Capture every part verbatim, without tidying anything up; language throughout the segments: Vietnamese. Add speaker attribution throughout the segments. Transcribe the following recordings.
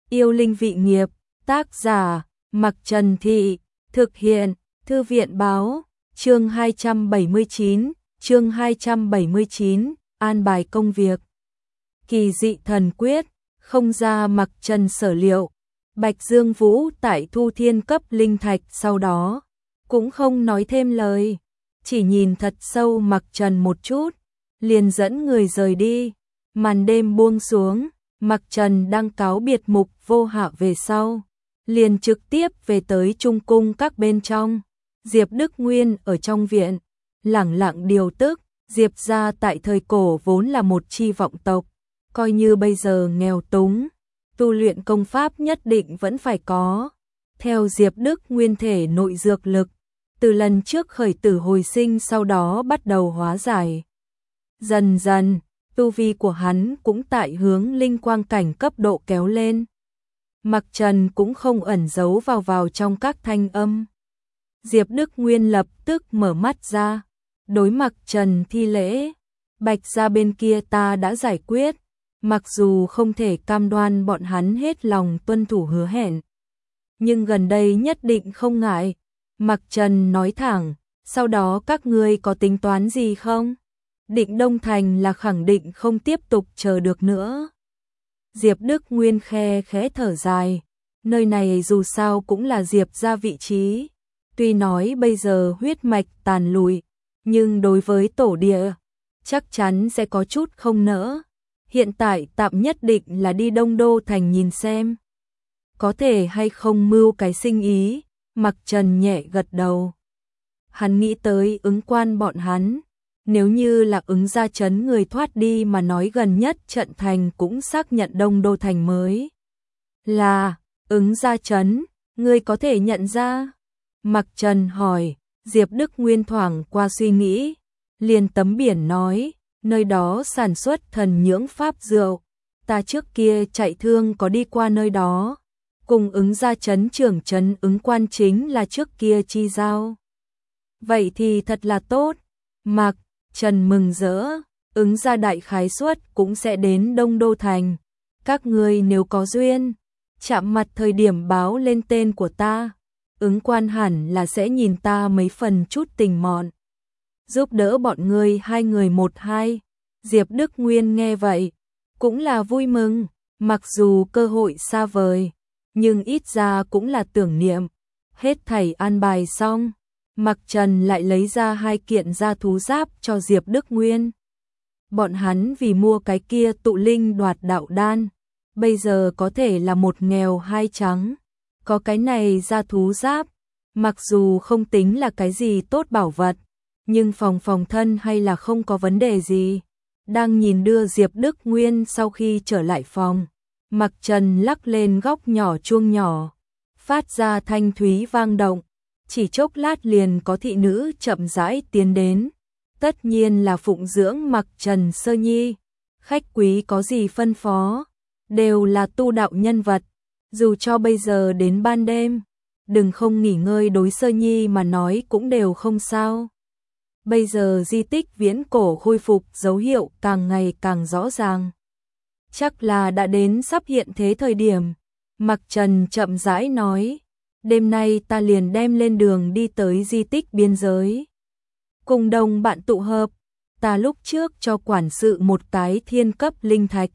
Speaker 1: Yêu linh vị nghiệp, tác giả, Mặc Trần Thị, thực hiện, Thư viện báo, chương hai trăm bảy mươi chín, chương hai trăm bảy mươi chín, an bài công việc. Kỳ dị thần quyết, không ra Mặc Trần sở liệu, Bạch Dương Vũ tại thu thiên cấp linh thạch sau đó, cũng không nói thêm lời, chỉ nhìn thật sâu Mặc Trần một chút, liền dẫn người rời đi. Màn đêm buông xuống, Mặc Trần đang cáo biệt Mục Vô Hạ về sau, liền trực tiếp về tới trung cung các bên trong. Diệp Đức Nguyên ở trong viện, lẳng lặng điều tức. Diệp gia tại thời cổ vốn là một chi vọng tộc, coi như bây giờ nghèo túng, tu luyện công pháp nhất định vẫn phải có. Theo Diệp Đức Nguyên thể nội dược lực, từ lần trước khởi tử hồi sinh sau đó bắt đầu hóa giải. Dần dần, tu vi của hắn cũng tại hướng linh quang cảnh cấp độ kéo lên. Mặc Trần cũng không ẩn giấu vào vào trong các thanh âm. Diệp Đức Nguyên lập tức mở mắt ra, đối Mặc Trần thi lễ. Bạch gia bên kia ta đã giải quyết, mặc dù không thể cam đoan bọn hắn hết lòng tuân thủ hứa hẹn, nhưng gần đây nhất định không ngại. Mặc Trần nói thẳng, sau đó các ngươi có tính toán gì không? Định Đông Thành là khẳng định không tiếp tục chờ được nữa. Diệp Đức Nguyên khe khẽ thở dài, nơi này dù sao cũng là Diệp gia vị trí, tuy nói bây giờ huyết mạch tàn lụi, nhưng đối với tổ địa, chắc chắn sẽ có chút không nỡ. Hiện tại tạm nhất định là đi Đông Đô Thành nhìn xem, có thể hay không mưu cái sinh ý. Mặc Trần nhẹ gật đầu. Hắn nghĩ tới ứng quan bọn hắn, nếu như là ứng gia trấn người thoát đi mà nói gần nhất trận thành cũng xác nhận Đông Đô Thành mới là ứng gia trấn, ngươi có thể nhận ra? Mặc Trần hỏi. Diệp Đức Nguyên thoảng qua suy nghĩ, liền tấm biển nói, nơi đó sản xuất thần nhưỡng pháp rượu, ta trước kia chạy thương có đi qua nơi đó, cùng ứng gia trấn trưởng trấn ứng quan chính là trước kia chi giao. Vậy thì thật là tốt. Mặc Trần mừng rỡ, ứng gia đại khái suất cũng sẽ đến Đông Đô Thành, các ngươi nếu có duyên, chạm mặt thời điểm báo lên tên của ta, ứng quan hẳn là sẽ nhìn ta mấy phần chút tình mọn, giúp đỡ bọn ngươi hai người một hai. Diệp Đức Nguyên nghe vậy, cũng là vui mừng, mặc dù cơ hội xa vời, nhưng ít ra cũng là tưởng niệm. Hết thảy an bài xong, Mặc Trần lại lấy ra hai kiện gia thú giáp cho Diệp Đức Nguyên. Bọn hắn vì mua cái kia tụ linh đoạt đạo đan, bây giờ có thể là một nghèo hai trắng. Có cái này gia thú giáp, mặc dù không tính là cái gì tốt bảo vật, nhưng phòng phòng thân hay là không có vấn đề gì. Đang nhìn đưa Diệp Đức Nguyên sau khi trở lại phòng, Mặc Trần lắc lên góc nhỏ chuông nhỏ, phát ra thanh thúy vang động. Chỉ chốc lát liền có thị nữ chậm rãi tiến đến, tất nhiên là phụng dưỡng Mặc Trần Sơ Nhi. Khách quý có gì phân phó, đều là tu đạo nhân vật, dù cho bây giờ đến ban đêm, đừng không nghỉ ngơi đối Sơ Nhi mà nói cũng đều không sao. Bây giờ di tích viễn cổ khôi phục dấu hiệu càng ngày càng rõ ràng, chắc là đã đến sắp hiện thế thời điểm. Mặc Trần chậm rãi nói, đêm nay ta liền đem lên đường đi tới di tích biên giới, cùng đồng bạn tụ hợp. Ta lúc trước cho quản sự một cái thiên cấp linh thạch,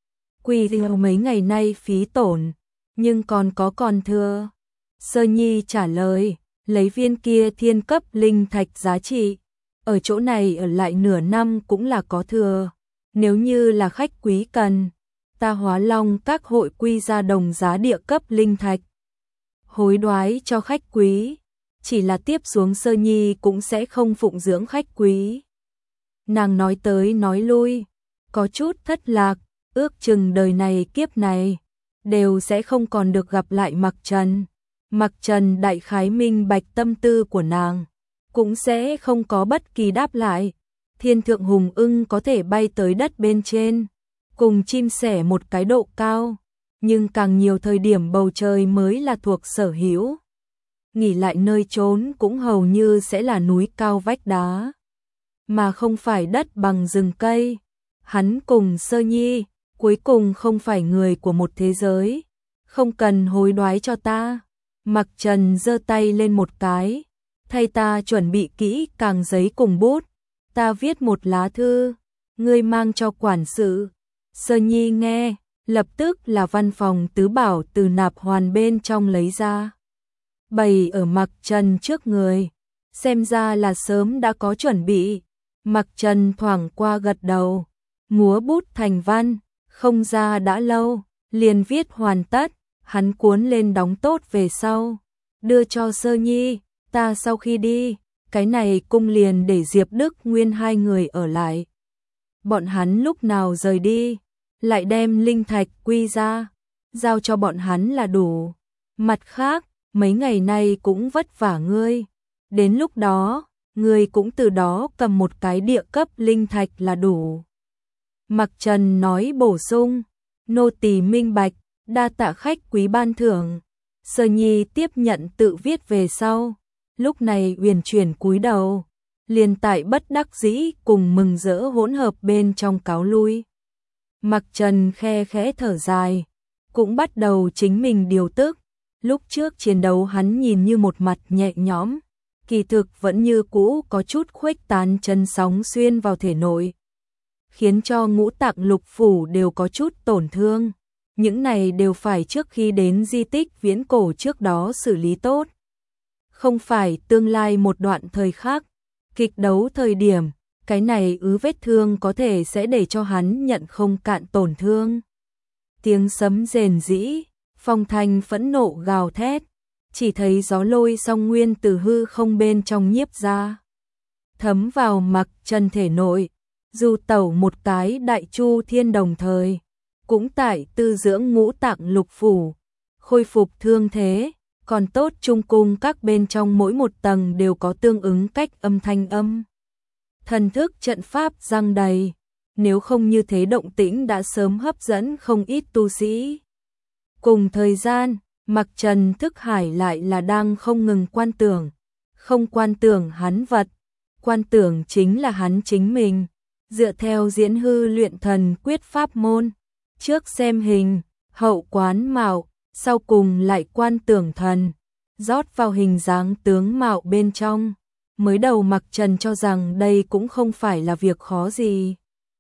Speaker 1: quỳ theo mấy ngày nay phí tổn, nhưng còn có còn thừa. Sơ Nhi trả lời, lấy viên kia thiên cấp linh thạch giá trị, ở chỗ này ở lại nửa năm cũng là có thừa. Nếu như là khách quý cần, ta Hóa Long các hội quy ra đồng giá địa cấp linh thạch, hối đoái cho khách quý, chỉ là tiếp xuống Sơ Nhi cũng sẽ không phụng dưỡng khách quý. Nàng nói tới nói lui, có chút thất lạc, ước chừng đời này kiếp này, đều sẽ không còn được gặp lại Mặc Trần. Mặc Trần đại khái minh bạch tâm tư của nàng, cũng sẽ không có bất kỳ đáp lại. Thiên thượng hùng ưng có thể bay tới đất bên trên, cùng chim sẻ một cái độ cao, nhưng càng nhiều thời điểm bầu trời mới là thuộc sở hữu. Nghỉ lại nơi trốn cũng hầu như sẽ là núi cao vách đá, mà không phải đất bằng rừng cây. Hắn cùng Sơ Nhi, cuối cùng không phải người của một thế giới, Không cần hối đoái cho ta. Mặc Trần giơ tay lên một cái, thay ta chuẩn bị kỹ càng giấy cùng bút, ta viết một lá thư, ngươi mang cho quản sự. Sơ Nhi nghe, lập tức là văn phòng tứ bảo từ nạp hoàn bên trong lấy ra, bày ở Mặc Trần trước người, xem ra là sớm đã có chuẩn bị. Mặc Trần thoảng qua gật đầu, múa bút thành văn, không ra đã lâu, liền viết hoàn tất, hắn cuốn lên đóng tốt về sau, đưa cho Sơ Nhi, ta sau khi đi, cái này cung liền để Diệp Đức Nguyên hai người ở lại. Bọn hắn lúc nào rời đi, lại đem linh thạch quy ra, giao cho bọn hắn là đủ. Mặt khác, mấy ngày nay cũng vất vả ngươi, đến lúc đó, ngươi cũng từ đó cầm một cái địa cấp linh thạch là đủ. Mặc Trần nói bổ sung, nô tỳ minh bạch, đa tạ khách quý ban thưởng. Sơ Nhi tiếp nhận tự viết về sau, lúc này uyển chuyển cúi đầu, liền tại bất đắc dĩ cùng mừng rỡ hỗn hợp bên trong cáo lui. Mặc Trần khe khẽ thở dài, cũng bắt đầu chính mình điều tức. Lúc trước chiến đấu hắn nhìn như một mặt nhẹ nhõm, kỳ thực vẫn như cũ có chút khuếch tán chân sóng xuyên vào thể nội, khiến cho ngũ tạng lục phủ đều có chút tổn thương. Những này đều phải trước khi đến di tích viễn cổ trước đó xử lý tốt. Không phải tương lai một đoạn thời khắc, kịch đấu thời điểm, cái này ứ vết thương có thể sẽ để cho hắn nhận không cạn tổn thương. Tiếng sấm rền rĩ, phong thanh phẫn nộ gào thét, chỉ thấy gió lôi song nguyên từ hư không bên trong nhiếp ra, thấm vào Mặc Trần thể nội, dù tẩu một cái đại chu thiên đồng thời, cũng tại tư dưỡng ngũ tạng lục phủ, khôi phục thương thế, còn tốt trung cung các bên trong mỗi một tầng đều có tương ứng cách âm thanh âm. Thần thức trận pháp răng đầy, nếu không như thế động tĩnh đã sớm hấp dẫn không ít tu sĩ. Cùng thời gian, Mặc Trần thức hải lại là đang không ngừng quan tưởng, không quan tưởng hắn vật, quan tưởng chính là hắn chính mình, dựa theo diễn hư luyện thần quyết pháp môn, trước xem hình, hậu quán mạo, sau cùng lại quan tưởng thần, rót vào hình dáng tướng mạo bên trong. Mới đầu Mặc Trần cho rằng đây cũng không phải là việc khó gì.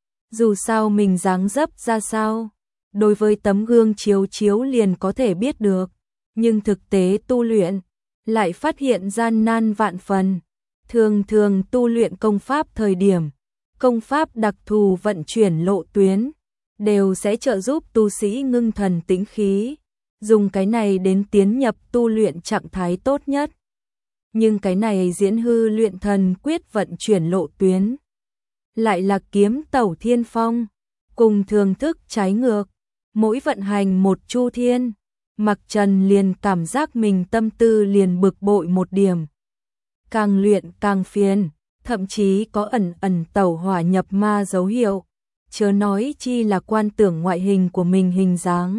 Speaker 1: Dù sao mình dáng dấp ra sao, đối với tấm gương chiếu chiếu liền có thể biết được, nhưng thực tế tu luyện lại phát hiện gian nan vạn phần. Thường thường tu luyện công pháp thời điểm, công pháp đặc thù vận chuyển lộ tuyến, đều sẽ trợ giúp tu sĩ ngưng thần tĩnh khí, dùng cái này đến tiến nhập tu luyện trạng thái tốt nhất. Nhưng cái này diễn hư luyện thần quyết vận chuyển lộ tuyến, lại là kiếm tẩu thiên phong, cùng thường thức trái ngược, mỗi vận hành một chu thiên, Mặc Trần liền cảm giác mình tâm tư liền bực bội một điểm. Càng luyện càng phiền, thậm chí có ẩn ẩn tẩu hỏa nhập ma dấu hiệu, chớ nói chi là quan tưởng ngoại hình của mình hình dáng.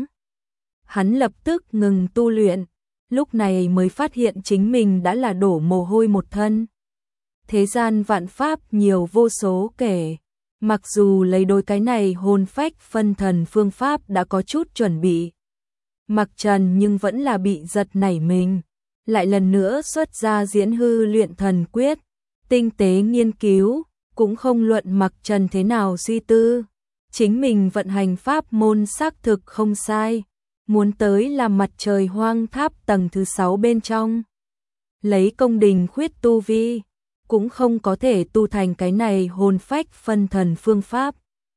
Speaker 1: Hắn lập tức ngừng tu luyện, lúc này mới phát hiện chính mình đã là đổ mồ hôi một thân. Thế gian vạn pháp nhiều vô số kể, mặc dù lấy đôi cái này hồn phách phân thần phương pháp đã có chút chuẩn bị, Mặc Trần nhưng vẫn là bị giật nảy mình, lại lần nữa xuất ra diễn hư luyện thần quyết, tinh tế nghiên cứu, cũng không luận Mặc Trần thế nào suy tư, chính mình vận hành pháp môn xác thực không sai, muốn tới làm mặt trời hoang tháp tầng thứ sáu bên trong, lấy công đình khuyết tu vi, cũng không có thể tu thành cái này hồn phách phân thần phương pháp.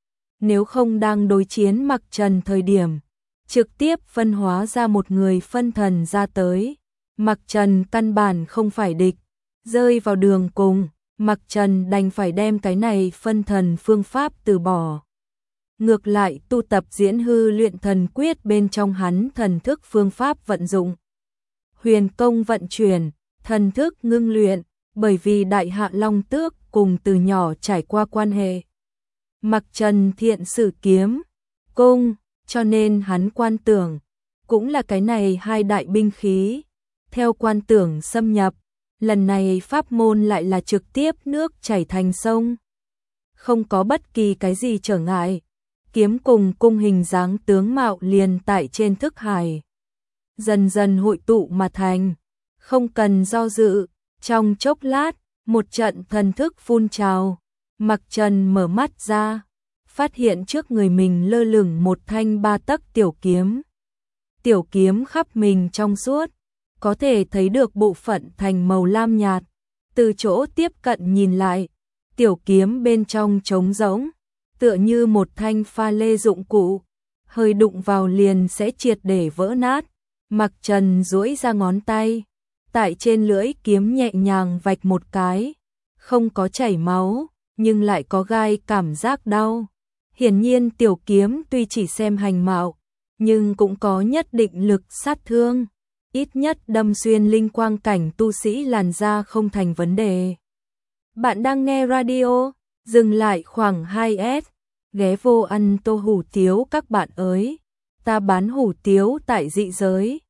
Speaker 1: Nếu không đang đối chiến Mặc Trần thời điểm, trực tiếp phân hóa ra một người phân thần ra tới, Mặc Trần căn bản không phải địch, rơi vào đường cùng, Mặc Trần đành phải đem cái này phân thần phương pháp từ bỏ. Ngược lại tu tập diễn hư luyện thần quyết bên trong hắn thần thức phương pháp vận dụng. Huyền công vận chuyển, thần thức ngưng luyện, bởi vì đại hạ long tước cùng từ nhỏ trải qua quan hệ. Mặc Trần thiện sử kiếm, cung, cho nên hắn quan tưởng, cũng là cái này hai đại binh khí. Theo quan tưởng xâm nhập, lần này pháp môn lại là trực tiếp nước chảy thành sông. Không có bất kỳ cái gì trở ngại, kiếm cùng cung hình dáng tướng mạo liền tại trên thức hải. dần dần hội tụ mà thành. Không cần do dự, trong chốc lát, một trận thần thức phun trào. Mặc Trần mở mắt ra, phát hiện trước người mình lơ lửng một thanh ba tấc tiểu kiếm. Tiểu kiếm khắp mình trong suốt, có thể thấy được bộ phận thành màu lam nhạt. Từ chỗ tiếp cận nhìn lại, tiểu kiếm bên trong trống rỗng, tựa như một thanh pha lê dụng cụ, hơi đụng vào liền sẽ triệt để vỡ nát. Mặc Trần duỗi ra ngón tay, tại trên lưỡi kiếm nhẹ nhàng vạch một cái, không có chảy máu, nhưng lại có gai cảm giác đau. Hiển nhiên tiểu kiếm tuy chỉ xem hành mạo, nhưng cũng có nhất định lực sát thương, ít nhất đâm xuyên linh quang cảnh tu sĩ làn da không thành vấn đề. Bạn đang nghe radio, dừng lại khoảng hai S, ghé vô ăn tô hủ tiếu các bạn ơi. Ta bán hủ tiếu tại dị giới.